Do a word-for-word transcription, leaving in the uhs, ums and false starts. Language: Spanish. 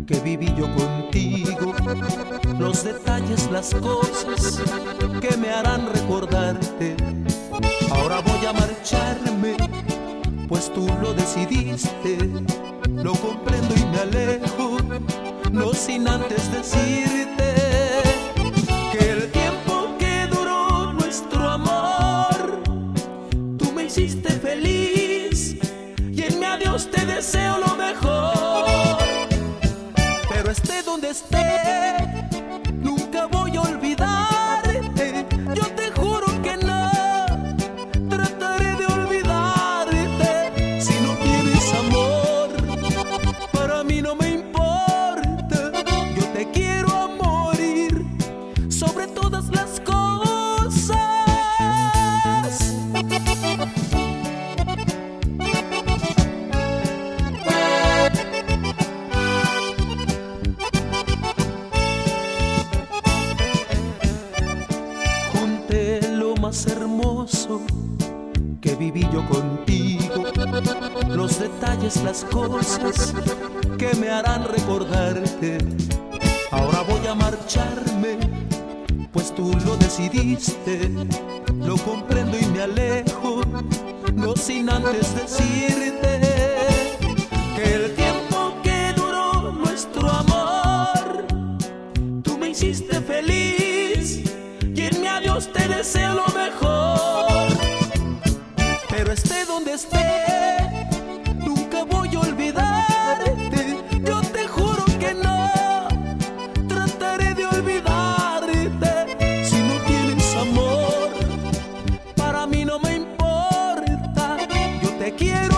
que viví yo contigo, los detalles, las cosas que me harán recordarte. Ahora voy a marcharme, pues tú lo decidiste. Lo comprendo y me alejo, no sin antes decirte que el tiempo que duró nuestro amor, tú me hiciste feliz y en mi adiós te deseo lo mejor. Pero esté donde esté, nunca voy a olvidarte. Yo te juro que no trataré de olvidarte. Si no tienes amor, para mí no me importa. Yo te quiero a morir sobre todas las cosas. Junté lo más hermoso que viví yo contigo, los detalles, las cosas que me harán recordarte. Ahora voy a marcharme, pues tú lo decidiste. Lo comprendo y me alejo, no sin antes decirte que el tiempo que duró nuestro amor, tú me hiciste feliz y en mi adiós te deseo lo mejor. Pero esté donde esté, nunca voy a olvidarte. Yo te juro que no trataré de olvidarte. Si no tienes amor, para mí no me importa. Yo te quiero